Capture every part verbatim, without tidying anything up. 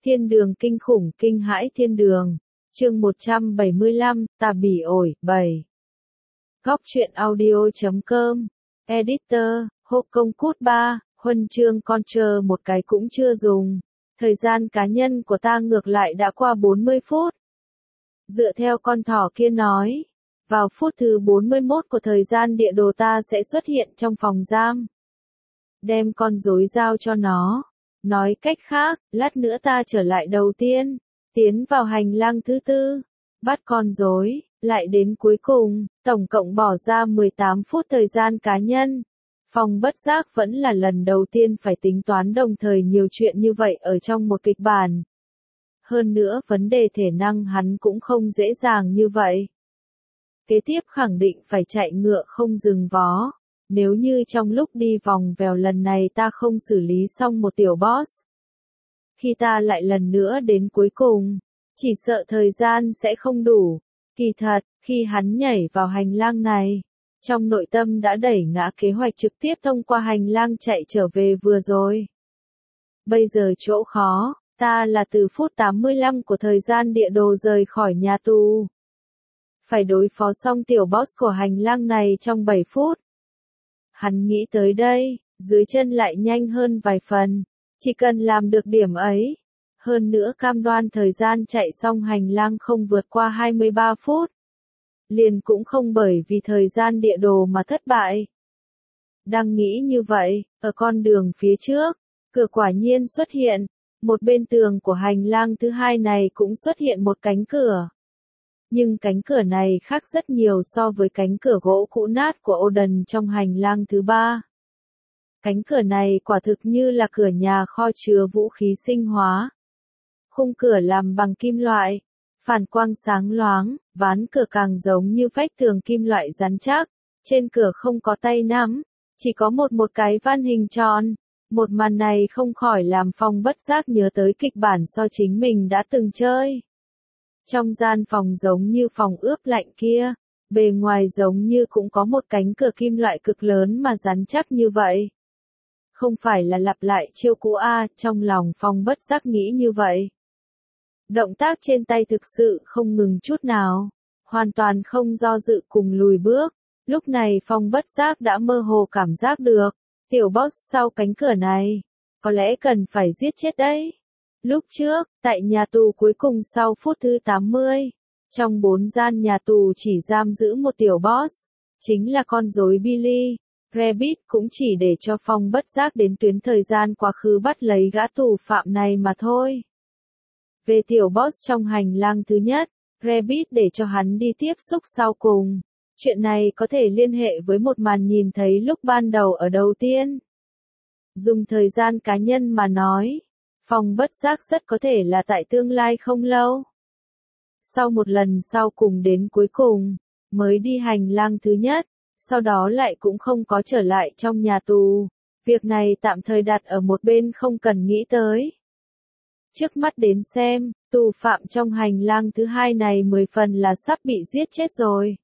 Thiên đường kinh khủng kinh hãi thiên đường. Chương một trăm bảy mươi lăm, ta bỉ ổi, bảy. Góc truyện audio chấm com. Editor, hộp công cút ba, huân chương con chờ một cái cũng chưa dùng. Thời gian cá nhân của ta ngược lại đã qua bốn mươi phút. Dựa theo con thỏ kia nói, vào phút thứ bốn mươi mốt của thời gian địa đồ ta sẽ xuất hiện trong phòng giam. Đem con rối giao cho nó. Nói cách khác, lát nữa ta trở lại đầu tiên, tiến vào hành lang thứ tư, bắt con rối, lại đến cuối cùng, tổng cộng bỏ ra mười tám phút thời gian cá nhân. Phong bất giác vẫn là lần đầu tiên phải tính toán đồng thời nhiều chuyện như vậy ở trong một kịch bản. Hơn nữa vấn đề thể năng hắn cũng không dễ dàng như vậy. Kế tiếp khẳng định phải chạy ngựa không dừng vó. Nếu như trong lúc đi vòng vèo lần này ta không xử lý xong một tiểu boss, khi ta lại lần nữa đến cuối cùng, chỉ sợ thời gian sẽ không đủ. Kỳ thật, khi hắn nhảy vào hành lang này, trong nội tâm đã đẩy ngã kế hoạch trực tiếp thông qua hành lang chạy trở về vừa rồi. Bây giờ chỗ khó, ta là từ phút tám mươi lăm của thời gian địa đồ rời khỏi nhà tù. Phải đối phó xong tiểu boss của hành lang này trong bảy phút. Hắn nghĩ tới đây, dưới chân lại nhanh hơn vài phần, chỉ cần làm được điểm ấy. Hơn nữa cam đoan thời gian chạy xong hành lang không vượt qua hai mươi ba phút. Liền cũng không bởi vì thời gian địa đồ mà thất bại. Đang nghĩ như vậy, ở con đường phía trước, cửa quả nhiên xuất hiện, một bên tường của hành lang thứ hai này cũng xuất hiện một cánh cửa. Nhưng cánh cửa này khác rất nhiều so với cánh cửa gỗ cũ nát của Odin trong hành lang thứ ba. Cánh cửa này quả thực như là cửa nhà kho chứa vũ khí sinh hóa. Khung cửa làm bằng kim loại, phản quang sáng loáng, ván cửa càng giống như vách tường kim loại rắn chắc, trên cửa không có tay nắm, chỉ có một một cái van hình tròn. Một màn này không khỏi làm Phong bất giác nhớ tới kịch bản do chính mình đã từng chơi. Trong gian phòng giống như phòng ướp lạnh kia, bề ngoài giống như cũng có một cánh cửa kim loại cực lớn mà rắn chắc như vậy. Không phải là lặp lại chiêu cũ a, trong lòng Phong bất giác nghĩ như vậy. Động tác trên tay thực sự không ngừng chút nào, hoàn toàn không do dự cùng lùi bước. Lúc này Phong bất giác đã mơ hồ cảm giác được, tiểu boss sau cánh cửa này, có lẽ cần phải giết chết đấy. Lúc trước, tại nhà tù cuối cùng sau phút thứ tám mươi, trong bốn gian nhà tù chỉ giam giữ một tiểu boss, chính là con rối Billy. Rabbit cũng chỉ để cho Phong bất giác đến tuyến thời gian quá khứ bắt lấy gã tù phạm này mà thôi. Về tiểu boss trong hành lang thứ nhất, Rabbit để cho hắn đi tiếp xúc sau cùng. Chuyện này có thể liên hệ với một màn nhìn thấy lúc ban đầu ở đầu tiên. Dùng thời gian cá nhân mà nói, Phong bất giác rất có thể là tại tương lai không lâu. Sau một lần sau cùng đến cuối cùng, mới đi hành lang thứ nhất, sau đó lại cũng không có trở lại trong nhà tù. Việc này tạm thời đặt ở một bên không cần nghĩ tới. Trước mắt đến xem, tù phạm trong hành lang thứ hai này mười phần là sắp bị giết chết rồi.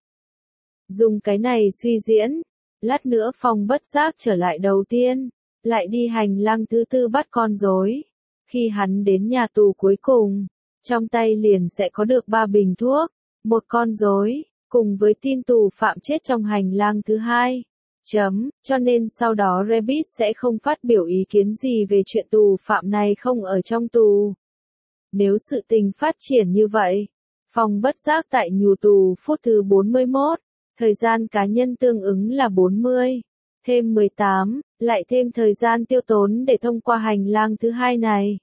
Dùng cái này suy diễn, lát nữa Phong bất giác trở lại đầu tiên, lại đi hành lang thứ tư bắt con rối. Khi hắn đến nhà tù cuối cùng, trong tay liền sẽ có được ba bình thuốc, một con rối, cùng với tin tù phạm chết trong hành lang thứ hai. Chấm, cho nên sau đó Rabbit sẽ không phát biểu ý kiến gì về chuyện tù phạm này không ở trong tù. Nếu sự tình phát triển như vậy, Phong bất giác tại nhù tù phút thứ bốn mươi mốt, thời gian cá nhân tương ứng là bốn mươi, thêm mười tám, lại thêm thời gian tiêu tốn để thông qua hành lang thứ hai này.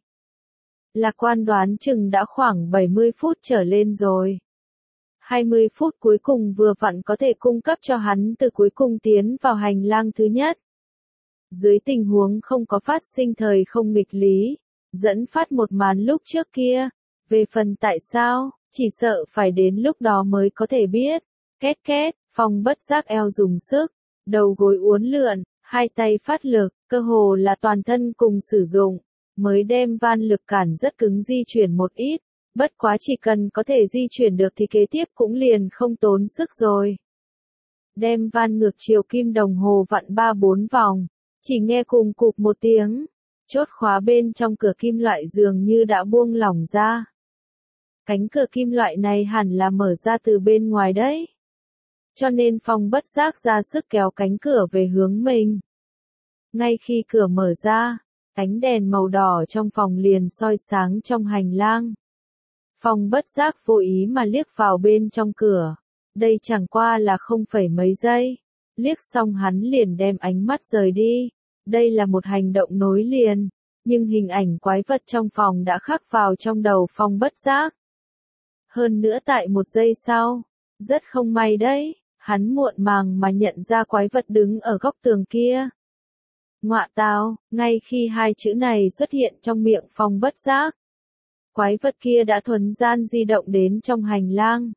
Lạc quan đoán chừng đã khoảng bảy mươi phút trở lên rồi. hai mươi phút cuối cùng vừa vặn có thể cung cấp cho hắn từ cuối cùng tiến vào hành lang thứ nhất. Dưới tình huống không có phát sinh thời không nghịch lý, dẫn phát một màn lúc trước kia. Về phần tại sao, chỉ sợ phải đến lúc đó mới có thể biết. Két két, Phong bất giác eo dùng sức, đầu gối uốn lượn, hai tay phát lực, cơ hồ là toàn thân cùng sử dụng, mới đem van lực cản rất cứng di chuyển một ít. Bất quá chỉ cần có thể di chuyển được thì kế tiếp cũng liền không tốn sức rồi. Đem van ngược chiều kim đồng hồ vặn ba bốn vòng, chỉ nghe cùng cụp một tiếng, Chốt khóa bên trong cửa kim loại dường như đã buông lỏng ra. Cánh cửa kim loại này hẳn là mở ra từ bên ngoài đấy. Cho nên Phong bất giác ra sức kéo cánh cửa về hướng mình. Ngay khi cửa mở ra, ánh đèn màu đỏ trong phòng liền soi sáng trong hành lang. Phong bất giác vô ý mà liếc vào bên trong cửa. Đây chẳng qua là không phẩy mấy giây. Liếc xong hắn liền đem ánh mắt rời đi. Đây là một hành động nối liền. Nhưng hình ảnh quái vật trong phòng đã khắc vào trong đầu Phong bất giác. Hơn nữa tại một giây sau, rất không may đấy, hắn muộn màng mà nhận ra quái vật đứng ở góc tường kia. Ngọa tào, ngay khi hai chữ này xuất hiện trong miệng Phong bất giác, quái vật kia đã thuần gian di động đến trong hành lang.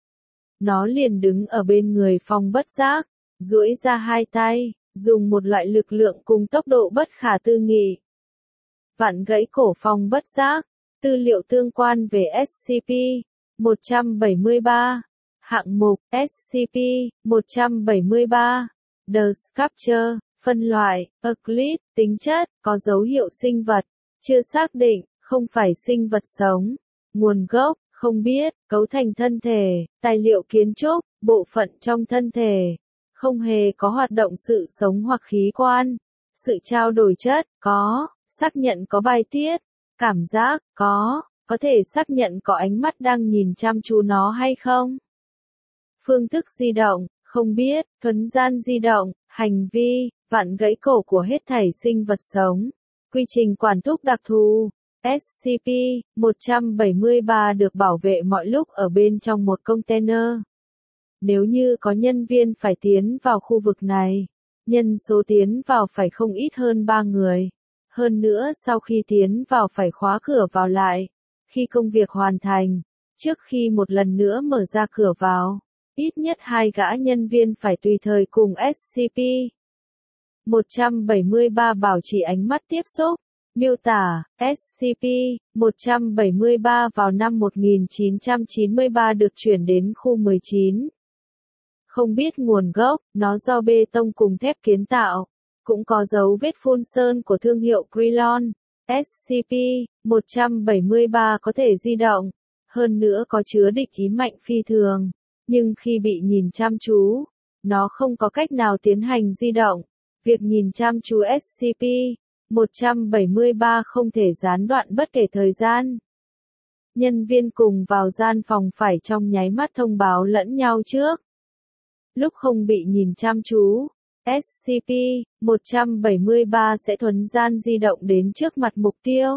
Nó liền đứng ở bên người Phong bất giác, duỗi ra hai tay, dùng một loại lực lượng cùng tốc độ bất khả tư nghị. Vặn gãy cổ Phong bất giác, tư liệu tương quan về ét xê pê một trăm bảy mươi ba, hạng mục ét xê pê một trăm bảy mươi ba, The Sculpture, phân loại, Euclid, tính chất, có dấu hiệu sinh vật, chưa xác định, không phải sinh vật sống, nguồn gốc, không biết, cấu thành thân thể, tài liệu kiến trúc, bộ phận trong thân thể, không hề có hoạt động sự sống hoặc khí quan, sự trao đổi chất, có, xác nhận có bài tiết, cảm giác, có, có thể xác nhận có ánh mắt đang nhìn chăm chú nó hay không. Phương thức di động, không biết, thuần gian di động, hành vi, vặn gãy cổ của hết thảy sinh vật sống, quy trình quản thúc đặc thù. ét xê pê một trăm bảy mươi ba được bảo vệ mọi lúc ở bên trong một container. Nếu như có nhân viên phải tiến vào khu vực này, nhân số tiến vào phải không ít hơn ba người. Hơn nữa sau khi tiến vào phải khóa cửa vào lại. Khi công việc hoàn thành, trước khi một lần nữa mở ra cửa vào, ít nhất hai gã nhân viên phải tùy thời cùng ét xê pê một trăm bảy mươi ba bảo trì ánh mắt tiếp xúc. Miêu tả, ét xê pê một trăm bảy mươi ba vào năm một nghìn chín trăm chín mươi ba được chuyển đến khu mười chín. Không biết nguồn gốc, nó do bê tông cùng thép kiến tạo, cũng có dấu vết phun sơn của thương hiệu Krylon. ét xê pê một trăm bảy mươi ba có thể di động, hơn nữa có chứa địch ý mạnh phi thường, nhưng khi bị nhìn chăm chú, nó không có cách nào tiến hành di động. Việc nhìn chăm chú ét xê pê một trăm bảy mươi ba không thể gián đoạn bất kể thời gian. Nhân viên cùng vào gian phòng phải trong nháy mắt thông báo lẫn nhau trước. Lúc không bị nhìn chăm chú, ét xê pê một trăm bảy mươi ba sẽ thuần gian di động đến trước mặt mục tiêu.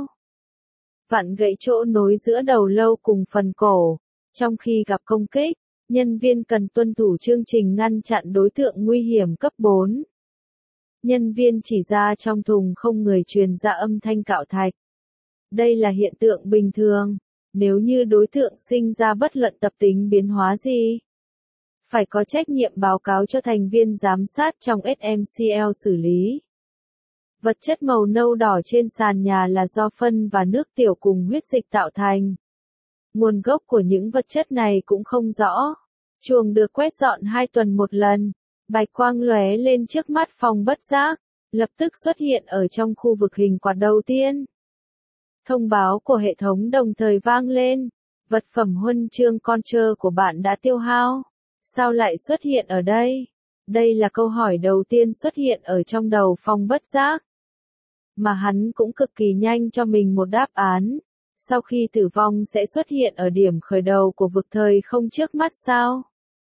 Vặn gãy chỗ nối giữa đầu lâu cùng phần cổ. Trong khi gặp công kích, nhân viên cần tuân thủ chương trình ngăn chặn đối tượng nguy hiểm cấp bốn. Nhân viên chỉ ra trong thùng không người truyền ra âm thanh cạo thạch. Đây là hiện tượng bình thường, nếu như đối tượng sinh ra bất luận tập tính biến hóa gì, phải có trách nhiệm báo cáo cho thành viên giám sát trong ét em xê lờ xử lý. Vật chất màu nâu đỏ trên sàn nhà là do phân và nước tiểu cùng huyết dịch tạo thành. Nguồn gốc của những vật chất này cũng không rõ. Chuồng được quét dọn hai tuần một lần. Bạch quang lóe lên trước mắt Phong bất giác, lập tức xuất hiện ở trong khu vực hình quạt đầu tiên. Thông báo của hệ thống đồng thời vang lên. Vật phẩm huân chương con trơ của bạn đã tiêu hao. Sao lại xuất hiện ở đây? Đây là câu hỏi đầu tiên xuất hiện ở trong đầu Phong bất giác. Mà hắn cũng cực kỳ nhanh cho mình một đáp án. Sau khi tử vong sẽ xuất hiện ở điểm khởi đầu của vực thời không trước mắt sao?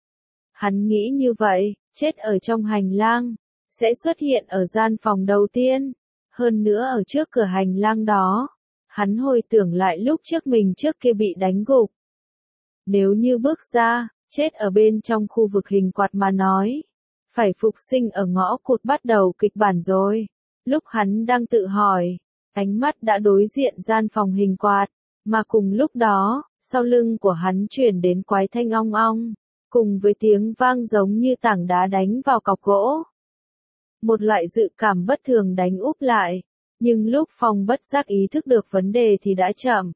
Hắn nghĩ như vậy, chết ở trong hành lang, sẽ xuất hiện ở gian phòng đầu tiên. Hơn nữa ở trước cửa hành lang đó, hắn hồi tưởng lại lúc trước mình trước kia bị đánh gục. Nếu như bước ra, chết ở bên trong khu vực hình quạt mà nói, phải phục sinh ở ngõ cụt bắt đầu kịch bản rồi. Lúc hắn đang tự hỏi, ánh mắt đã đối diện gian phòng hình quạt, mà cùng lúc đó, sau lưng của hắn truyền đến quái thanh ong ong, cùng với tiếng vang giống như tảng đá đánh vào cọc gỗ. Một loại dự cảm bất thường đánh úp lại, nhưng lúc Phong bất giác ý thức được vấn đề thì đã chậm.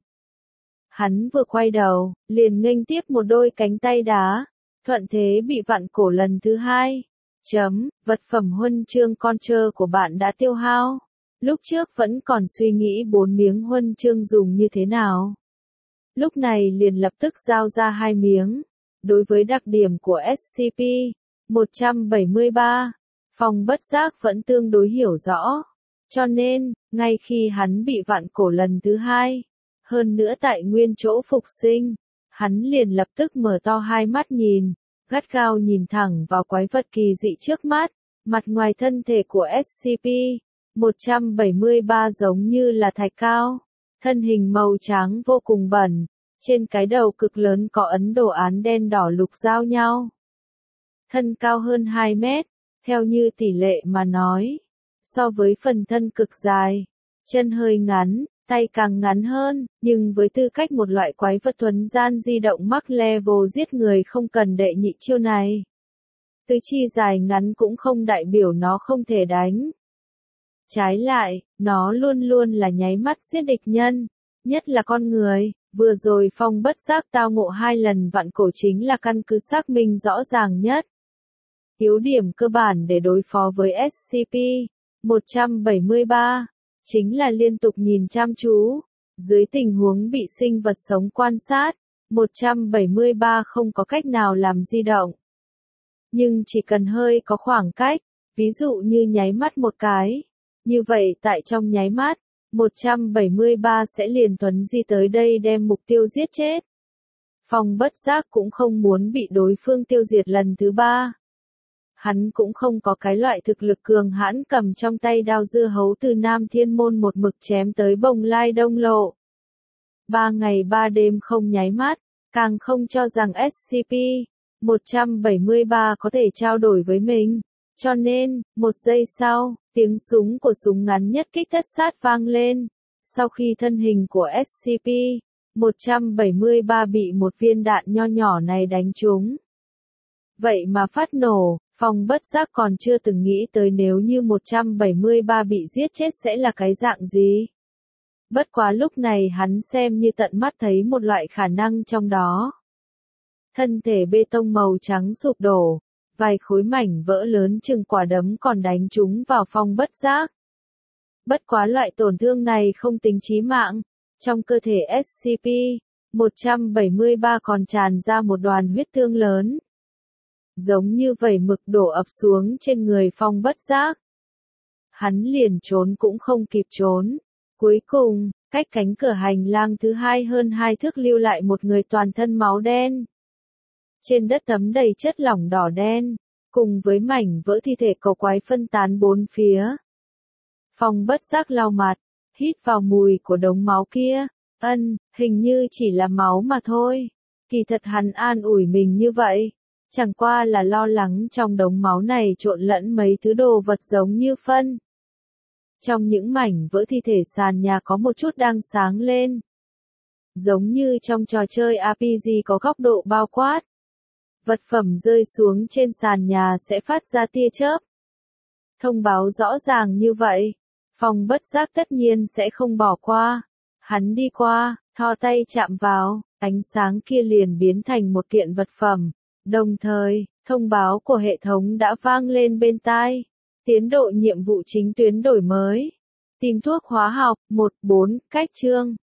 Hắn vừa quay đầu, liền nghênh tiếp một đôi cánh tay đá, thuận thế bị vặn cổ lần thứ hai. Chấm, vật phẩm huân chương con trơ của bạn đã tiêu hao. Lúc trước vẫn còn suy nghĩ bốn miếng huân chương dùng như thế nào. Lúc này liền lập tức giao ra hai miếng. Đối với đặc điểm của ét xê pê một trăm bảy mươi ba, Phong bất giác vẫn tương đối hiểu rõ. Cho nên, ngay khi hắn bị vạn cổ lần thứ hai, hơn nữa tại nguyên chỗ phục sinh, hắn liền lập tức mở to hai mắt nhìn, gắt gao nhìn thẳng vào quái vật kỳ dị trước mắt. Mặt ngoài thân thể của ét xê pê một trăm bảy mươi ba giống như là thạch cao, thân hình màu trắng vô cùng bẩn, trên cái đầu cực lớn có ấn đồ án đen đỏ lục giao nhau. Thân cao hơn hai mét, theo như tỷ lệ mà nói, so với phần thân cực dài, chân hơi ngắn, tay càng ngắn hơn, nhưng với tư cách một loại quái vật thuần gian di động mắc level giết người không cần đệ nhị chiêu này. Tứ chi dài ngắn cũng không đại biểu nó không thể đánh. Trái lại, nó luôn luôn là nháy mắt giết địch nhân, nhất là con người. Vừa rồi Phong bất giác tao ngộ hai lần vạn cổ chính là căn cứ xác minh rõ ràng nhất. Yếu điểm cơ bản để đối phó với ét xê pê một trăm bảy mươi ba chính là liên tục nhìn chăm chú. Dưới tình huống bị sinh vật sống quan sát, một trăm bảy mươi ba không có cách nào làm di động. Nhưng chỉ cần hơi có khoảng cách, ví dụ như nháy mắt một cái, như vậy tại trong nháy mắt, một trăm bảy mươi ba sẽ liền thuấn di tới đây đem mục tiêu giết chết. Phong bất giác cũng không muốn bị đối phương tiêu diệt lần thứ ba. Hắn cũng không có cái loại thực lực cường hãn cầm trong tay đao dưa hấu từ Nam Thiên Môn một mực chém tới Bồng Lai Đông Lộ. Ba ngày ba đêm không nháy mắt, càng không cho rằng ét xê pê một trăm bảy mươi ba có thể trao đổi với mình. Cho nên, một giây sau, tiếng súng của súng ngắn nhất kích thất sát vang lên. Sau khi thân hình của ét xê pê một trăm bảy mươi ba bị một viên đạn nho nhỏ này đánh trúng. Vậy mà phát nổ, Phong bất giác còn chưa từng nghĩ tới nếu như một trăm bảy mươi ba bị giết chết sẽ là cái dạng gì. Bất quá lúc này hắn xem như tận mắt thấy một loại khả năng trong đó. Thân thể bê tông màu trắng sụp đổ, vài khối mảnh vỡ lớn chừng quả đấm còn đánh trúng vào Phong bất giác. Bất quá loại tổn thương này không tính chí mạng, trong cơ thể ét xê pê một trăm bảy mươi ba còn tràn ra một đoàn huyết thương lớn. Giống như vẩy mực đổ ập xuống trên người Phong bất giác. Hắn liền trốn cũng không kịp trốn. Cuối cùng, cách cánh cửa hành lang thứ hai hơn hai thước lưu lại một người toàn thân máu đen. Trên đất thấm đầy chất lỏng đỏ đen, cùng với mảnh vỡ thi thể cầu quái phân tán bốn phía. Phong bất giác lau mặt, hít vào mùi của đống máu kia. Ân, hình như chỉ là máu mà thôi. Kỳ thật hắn an ủi mình như vậy. Chẳng qua là lo lắng trong đống máu này trộn lẫn mấy thứ đồ vật giống như phân. Trong những mảnh vỡ thi thể sàn nhà có một chút đang sáng lên. Giống như trong trò chơi rờ pê giê có góc độ bao quát. Vật phẩm rơi xuống trên sàn nhà sẽ phát ra tia chớp. Thông báo rõ ràng như vậy, Phong bất giác tất nhiên sẽ không bỏ qua. Hắn đi qua, thò tay chạm vào, ánh sáng kia liền biến thành một kiện vật phẩm. Đồng thời, thông báo của hệ thống đã vang lên bên tai. Tiến độ nhiệm vụ chính tuyến đổi mới. Tìm thuốc hóa học, một bốn, cách chương.